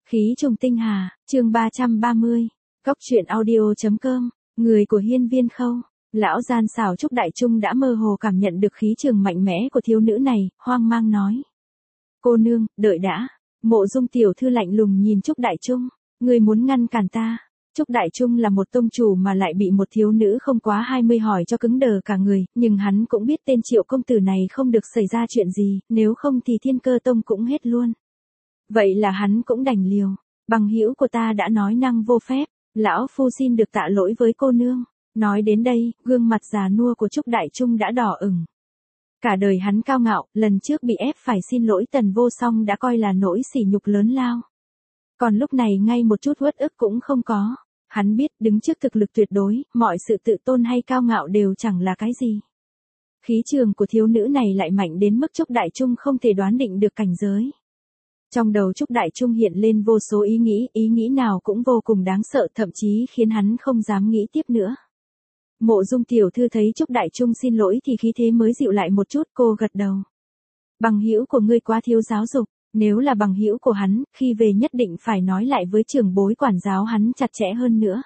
Khí trùng tinh hà, chương 330, Cóc truyện audio.com, người của hiên viên khâu. Lão gian xảo Trúc Đại Trung đã mơ hồ cảm nhận được khí trường mạnh mẽ của thiếu nữ này, hoang mang nói. Cô nương, đợi đã. Mộ Dung tiểu thư lạnh lùng nhìn Trúc Đại Trung. Người muốn ngăn cản ta. Trúc Đại Trung là một tông chủ mà lại bị một thiếu nữ không quá 20 hỏi cho cứng đờ cả người, nhưng hắn cũng biết tên Triệu công tử này không được xảy ra chuyện gì, nếu không thì Thiên Cơ Tông cũng hết luôn. Vậy là hắn cũng đành liều. Bằng hữu của ta đã nói năng vô phép, lão phu xin được tạ lỗi với cô nương. Nói đến đây, gương mặt già nua của Trúc Đại Trung đã đỏ ửng. Cả đời hắn cao ngạo, lần trước bị ép phải xin lỗi Tần Vô Song đã coi là nỗi sỉ nhục lớn lao. Còn lúc này ngay một chút uất ức cũng không có. Hắn biết đứng trước thực lực tuyệt đối, mọi sự tự tôn hay cao ngạo đều chẳng là cái gì. Khí trường của thiếu nữ này lại mạnh đến mức Trúc Đại Trung không thể đoán định được cảnh giới. Trong đầu Trúc Đại Trung hiện lên vô số ý nghĩ nào cũng vô cùng đáng sợ, thậm chí khiến hắn không dám nghĩ tiếp nữa. Mộ Dung tiểu thư thấy Trúc Đại Trung xin lỗi thì khí thế mới dịu lại một chút, cô gật đầu. Bằng hữu của ngươi quá thiếu giáo dục, nếu là bằng hữu của hắn, khi về nhất định phải nói lại với trưởng bối quản giáo hắn chặt chẽ hơn nữa.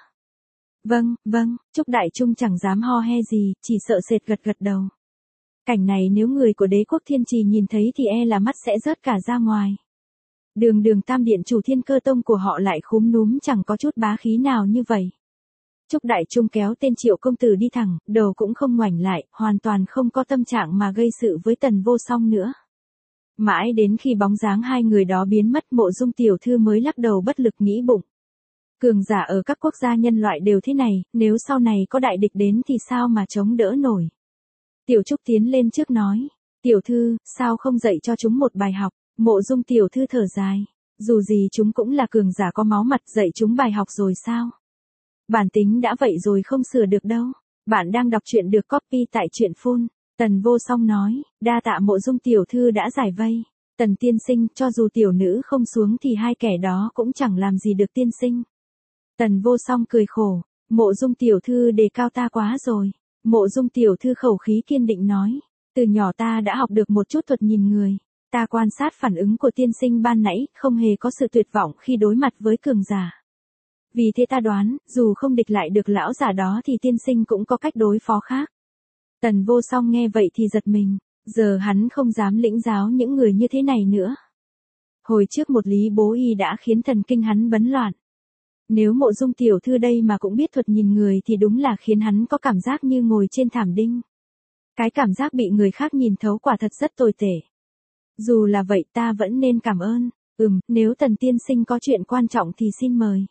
Vâng, Trúc Đại Trung chẳng dám ho he gì, chỉ sợ sệt gật đầu. Cảnh này nếu người của Đế quốc Thiên Trì nhìn thấy thì e là mắt sẽ rớt cả ra ngoài. Đường Tam Điện chủ Thiên Cơ Tông của họ lại khúm núm chẳng có chút bá khí nào như vậy. Trúc Đại Trung kéo tên Triệu công tử đi thẳng, đầu cũng không ngoảnh lại, hoàn toàn không có tâm trạng mà gây sự với Tần Vô Song nữa. Mãi đến khi bóng dáng hai người đó biến mất, Mộ Dung tiểu thư mới lắc đầu bất lực nghĩ bụng. Cường giả ở các quốc gia nhân loại đều thế này, nếu sau này có đại địch đến thì sao mà chống đỡ nổi. Tiểu Trúc tiến lên trước nói, tiểu thư, sao không dạy cho chúng một bài học. Mộ Dung tiểu thư thở dài, dù gì chúng cũng là cường giả có máu mặt, dạy chúng bài học rồi sao? Bản tính đã vậy rồi không sửa được đâu. Bạn đang đọc truyện được copy tại truyện phun. Tần Vô Song nói, đa tạ Mộ Dung tiểu thư đã giải vây. Tần tiên sinh, cho dù tiểu nữ không xuống thì hai kẻ đó cũng chẳng làm gì được tiên sinh. Tần Vô Song cười khổ, Mộ Dung tiểu thư đề cao ta quá rồi. Mộ Dung tiểu thư khẩu khí kiên định nói, từ nhỏ ta đã học được một chút thuật nhìn người. Ta quan sát phản ứng của tiên sinh ban nãy, không hề có sự tuyệt vọng khi đối mặt với cường giả. Vì thế ta đoán, dù không địch lại được lão giả đó thì tiên sinh cũng có cách đối phó khác. Tần Vô Song nghe vậy thì giật mình, giờ hắn không dám lĩnh giáo những người như thế này nữa. Hồi trước một Lý Bố Y đã khiến thần kinh hắn bấn loạn. Nếu Mộ Dung tiểu thư đây mà cũng biết thuật nhìn người thì đúng là khiến hắn có cảm giác như ngồi trên thảm đinh. Cái cảm giác bị người khác nhìn thấu quả thật rất tồi tệ. Dù là vậy ta vẫn nên cảm ơn. Nếu Tần tiên sinh có chuyện quan trọng thì xin mời.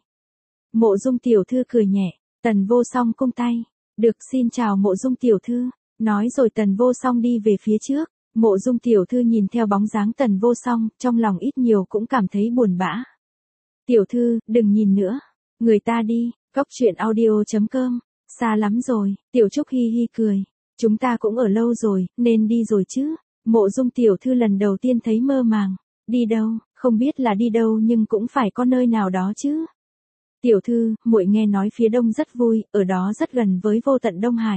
Mộ Dung tiểu thư cười nhẹ, Tần Vô Song cung tay. Được, xin chào Mộ Dung tiểu thư. Nói rồi Tần Vô Song đi về phía trước. Mộ Dung tiểu thư nhìn theo bóng dáng Tần Vô Song, trong lòng ít nhiều cũng cảm thấy buồn bã. Tiểu thư, đừng nhìn nữa. Người ta đi, Cóc truyện audio.com. Xa lắm rồi, Tiểu Trúc hi hi cười. Chúng ta cũng ở lâu rồi, nên đi rồi chứ. Mộ Dung tiểu thư lần đầu tiên thấy mơ màng. Đi đâu, không biết là đi đâu nhưng cũng phải có nơi nào đó chứ. Tiểu thư, muội nghe nói phía đông rất vui, ở đó rất gần với Vô Tận Đông Hải.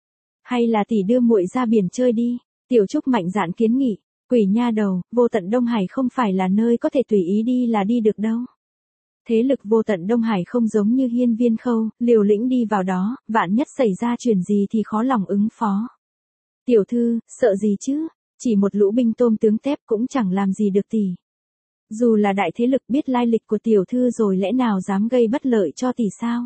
Hay là tỷ đưa muội ra biển chơi đi. Tiểu Trúc mạnh dạn kiến nghị. Quỷ nha đầu, Vô Tận Đông Hải không phải là nơi có thể tùy ý đi là đi được đâu. Thế lực Vô Tận Đông Hải không giống như hiên viên khâu, liều lĩnh đi vào đó, vạn nhất xảy ra chuyện gì thì khó lòng ứng phó. Tiểu thư, sợ gì chứ? Chỉ một lũ binh tôm tướng tép cũng chẳng làm gì được tỷ. Dù là đại thế lực biết lai lịch của tiểu thư rồi lẽ nào dám gây bất lợi cho tỷ sao?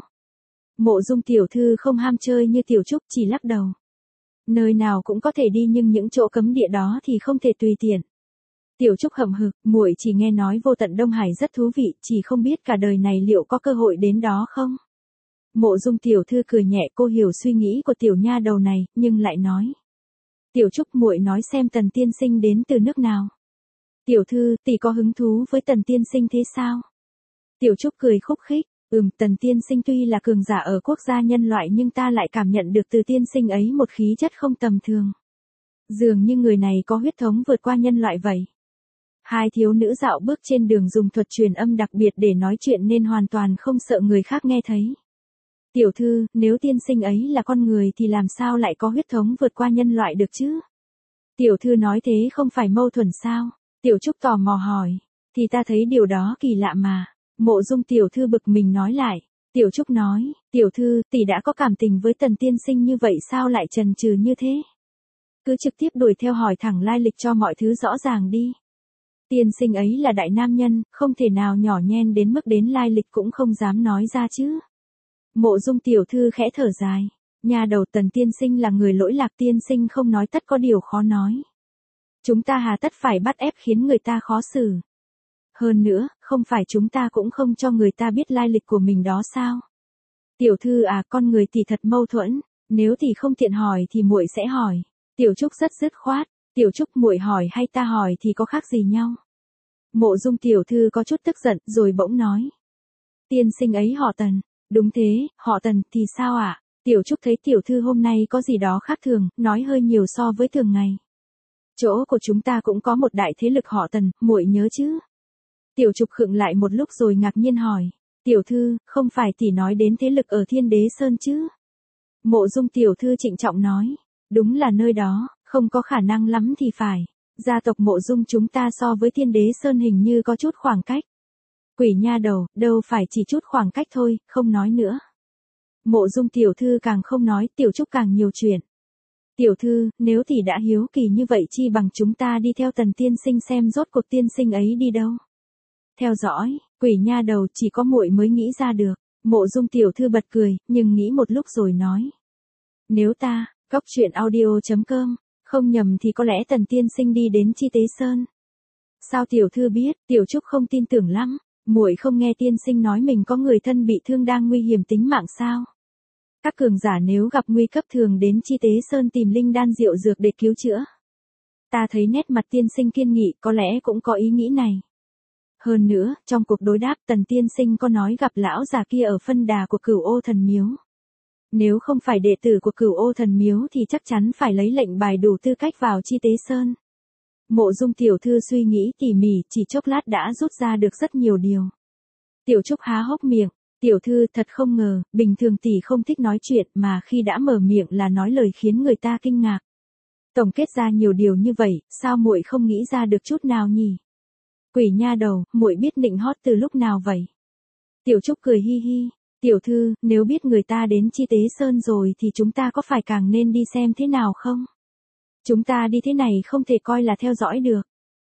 Mộ Dung tiểu thư không ham chơi như Tiểu Trúc, chỉ lắc đầu. Nơi nào cũng có thể đi nhưng những chỗ cấm địa đó thì không thể tùy tiện. Tiểu Trúc hậm hực, muội chỉ nghe nói Vô Tận Đông Hải rất thú vị, chỉ không biết cả đời này liệu có cơ hội đến đó không? Mộ Dung tiểu thư cười nhẹ, cô hiểu suy nghĩ của tiểu nha đầu này, nhưng lại nói. Tiểu Trúc, muội nói xem Tần tiên sinh đến từ nước nào? Tiểu thư, tỷ có hứng thú với Tần tiên sinh thế sao? Tiểu Trúc cười khúc khích, Tần tiên sinh tuy là cường giả ở quốc gia nhân loại nhưng ta lại cảm nhận được từ tiên sinh ấy một khí chất không tầm thường. Dường như người này có huyết thống vượt qua nhân loại vậy. Hai thiếu nữ dạo bước trên đường dùng thuật truyền âm đặc biệt để nói chuyện nên hoàn toàn không sợ người khác nghe thấy. Tiểu thư, nếu tiên sinh ấy là con người thì làm sao lại có huyết thống vượt qua nhân loại được chứ? Tiểu thư nói thế không phải mâu thuẫn sao? Tiểu Trúc tò mò hỏi. Thì ta thấy điều đó kỳ lạ mà. Mộ Dung tiểu thư bực mình nói lại. Tiểu Trúc nói, tiểu thư, tỷ đã có cảm tình với Tần tiên sinh như vậy sao lại chần chừ như thế? Cứ trực tiếp đuổi theo hỏi thẳng lai lịch cho mọi thứ rõ ràng đi. Tiên sinh ấy là đại nam nhân, không thể nào nhỏ nhen đến mức đến lai lịch cũng không dám nói ra chứ. Mộ Dung tiểu thư khẽ thở dài. Nhà đầu Tần tiên sinh là người lỗi lạc, tiên sinh không nói tất có điều khó nói. Chúng ta hà tất phải bắt ép khiến người ta khó xử. Hơn nữa, không phải chúng ta cũng không cho người ta biết lai lịch của mình đó sao? Tiểu thư à, con người thì thật mâu thuẫn, nếu thì không tiện hỏi thì muội sẽ hỏi. Tiểu Trúc rất dứt khoát, Tiểu Trúc muội hỏi hay ta hỏi thì có khác gì nhau? Mộ Dung tiểu thư có chút tức giận rồi bỗng nói. Tiên sinh ấy họ Tần, đúng thế, họ Tần thì sao ạ? Tiểu Trúc thấy tiểu thư hôm nay có gì đó khác thường, nói hơi nhiều so với thường ngày. Chỗ của chúng ta cũng có một đại thế lực họ Tần, muội nhớ chứ? Tiểu Trúc khựng lại một lúc rồi ngạc nhiên hỏi. Tiểu thư, không phải tỷ nói đến thế lực ở Thiên Đế Sơn chứ? Mộ Dung tiểu thư trịnh trọng nói. Đúng là nơi đó, không có khả năng lắm thì phải. Gia tộc Mộ Dung chúng ta so với Thiên Đế Sơn hình như có chút khoảng cách. Quỷ nha đầu, đâu phải chỉ chút khoảng cách thôi, không nói nữa. Mộ Dung tiểu thư càng không nói, Tiểu Trúc càng nhiều chuyện. Tiểu thư, nếu tỷ đã hiếu kỳ như vậy chi bằng chúng ta đi theo Tần tiên sinh xem rốt cuộc tiên sinh ấy đi đâu. Theo dõi, quỷ nha đầu, chỉ có muội mới nghĩ ra được. Mộ Dung tiểu thư bật cười, nhưng nghĩ một lúc rồi nói. Nếu ta, cóc truyện audio.com, không nhầm thì có lẽ Tần tiên sinh đi đến Chi Tế Sơn. Sao tiểu thư biết? Tiểu Trúc không tin tưởng lắm. Muội không nghe tiên sinh nói mình có người thân bị thương đang nguy hiểm tính mạng sao? Các cường giả nếu gặp nguy cấp thường đến Chi Tế Sơn tìm linh đan diệu dược để cứu chữa. Ta thấy nét mặt tiên sinh kiên nghị, có lẽ cũng có ý nghĩ này. Hơn nữa, trong cuộc đối đáp Tần tiên sinh có nói gặp lão già kia ở phân đà của Cửu Ô Thần Miếu. Nếu không phải đệ tử của Cửu Ô Thần Miếu thì chắc chắn phải lấy lệnh bài đủ tư cách vào Chi Tế Sơn. Mộ Dung tiểu thư suy nghĩ tỉ mỉ, chỉ chốc lát đã rút ra được rất nhiều điều. Tiểu Trúc há hốc miệng. Tiểu thư, thật không ngờ, bình thường tỷ không thích nói chuyện mà khi đã mở miệng là nói lời khiến người ta kinh ngạc. Tổng kết ra nhiều điều như vậy, sao muội không nghĩ ra được chút nào nhỉ? Quỷ nha đầu, muội biết nịnh hót từ lúc nào vậy? Tiểu Trúc cười hi hi. Tiểu thư, nếu biết người ta đến Chi Tế Sơn rồi thì chúng ta có phải càng nên đi xem thế nào không? Chúng ta đi thế này không thể coi là theo dõi được.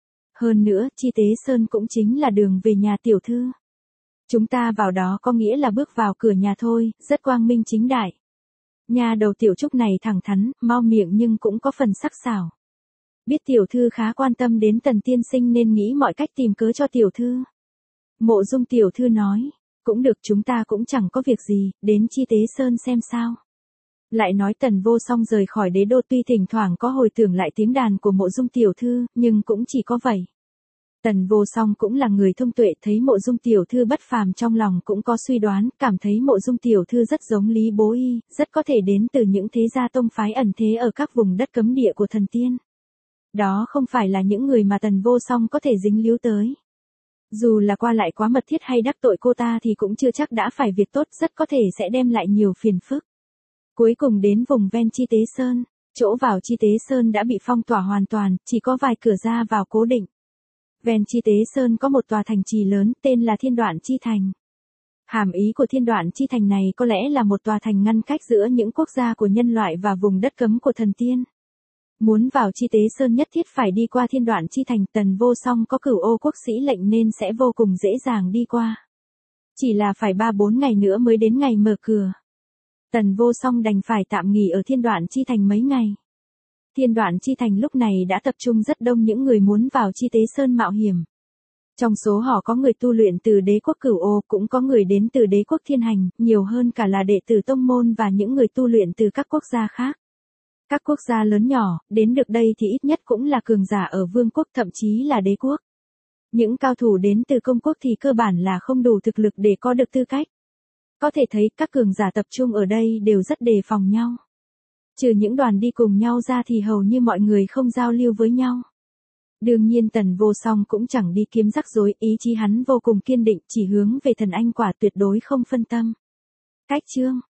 Hơn nữa, Chi Tế Sơn cũng chính là đường về nhà tiểu thư. Chúng ta vào đó có nghĩa là bước vào cửa nhà thôi, rất quang minh chính đại. Nhà đầu Tiểu Trúc này thẳng thắn, mau miệng nhưng cũng có phần sắc sảo. Biết tiểu thư khá quan tâm đến Tần tiên sinh nên nghĩ mọi cách tìm cớ cho tiểu thư. Mộ Dung tiểu thư nói, cũng được, chúng ta cũng chẳng có việc gì, đến Chi Tế Sơn xem sao. Lại nói Tần Vô Song rời khỏi đế đô tuy thỉnh thoảng có hồi tưởng lại tiếng đàn của Mộ Dung tiểu thư, nhưng cũng chỉ có vậy. Tần Vô Song cũng là người thông tuệ, thấy Mộ Dung tiểu thư bất phàm trong lòng cũng có suy đoán, cảm thấy Mộ Dung tiểu thư rất giống Lý Bố Y, rất có thể đến từ những thế gia tông phái ẩn thế ở các vùng đất cấm địa của thần tiên. Đó không phải là những người mà Tần Vô Song có thể dính líu tới. Dù là qua lại quá mật thiết hay đắc tội cô ta thì cũng chưa chắc đã phải việc tốt, rất có thể sẽ đem lại nhiều phiền phức. Cuối cùng đến vùng ven Chi Tế Sơn, chỗ vào Chi Tế Sơn đã bị phong tỏa hoàn toàn, chỉ có vài cửa ra vào cố định. Ven Chi Tế Sơn có một tòa thành trì lớn tên là Thiên Đoạn Chi Thành. Hàm ý của Thiên Đoạn Chi Thành này có lẽ là một tòa thành ngăn cách giữa những quốc gia của nhân loại và vùng đất cấm của thần tiên. Muốn vào Chi Tế Sơn nhất thiết phải đi qua Thiên Đoạn Chi Thành, Tần Vô Song có Cửu Ô quốc sĩ lệnh nên sẽ vô cùng dễ dàng đi qua. Chỉ là phải 3-4 ngày nữa mới đến ngày mở cửa. Tần Vô Song đành phải tạm nghỉ ở Thiên Đoạn Chi Thành mấy ngày. Thiên Đoạn Chi Thành lúc này đã tập trung rất đông những người muốn vào Chi Tế Sơn mạo hiểm. Trong số họ có người tu luyện từ đế quốc Cửu Ô, cũng có người đến từ đế quốc Thiên Hành, nhiều hơn cả là đệ tử tông môn và những người tu luyện từ các quốc gia khác. Các quốc gia lớn nhỏ, đến được đây thì ít nhất cũng là cường giả ở vương quốc, thậm chí là đế quốc. Những cao thủ đến từ công quốc thì cơ bản là không đủ thực lực để có được tư cách. Có thể thấy các cường giả tập trung ở đây đều rất đề phòng nhau. Trừ những đoàn đi cùng nhau ra thì hầu như mọi người không giao lưu với nhau. Đương nhiên Tần Vô Song cũng chẳng đi kiếm rắc rối, ý chí hắn vô cùng kiên định, chỉ hướng về thần anh quả, tuyệt đối không phân tâm. Cách chương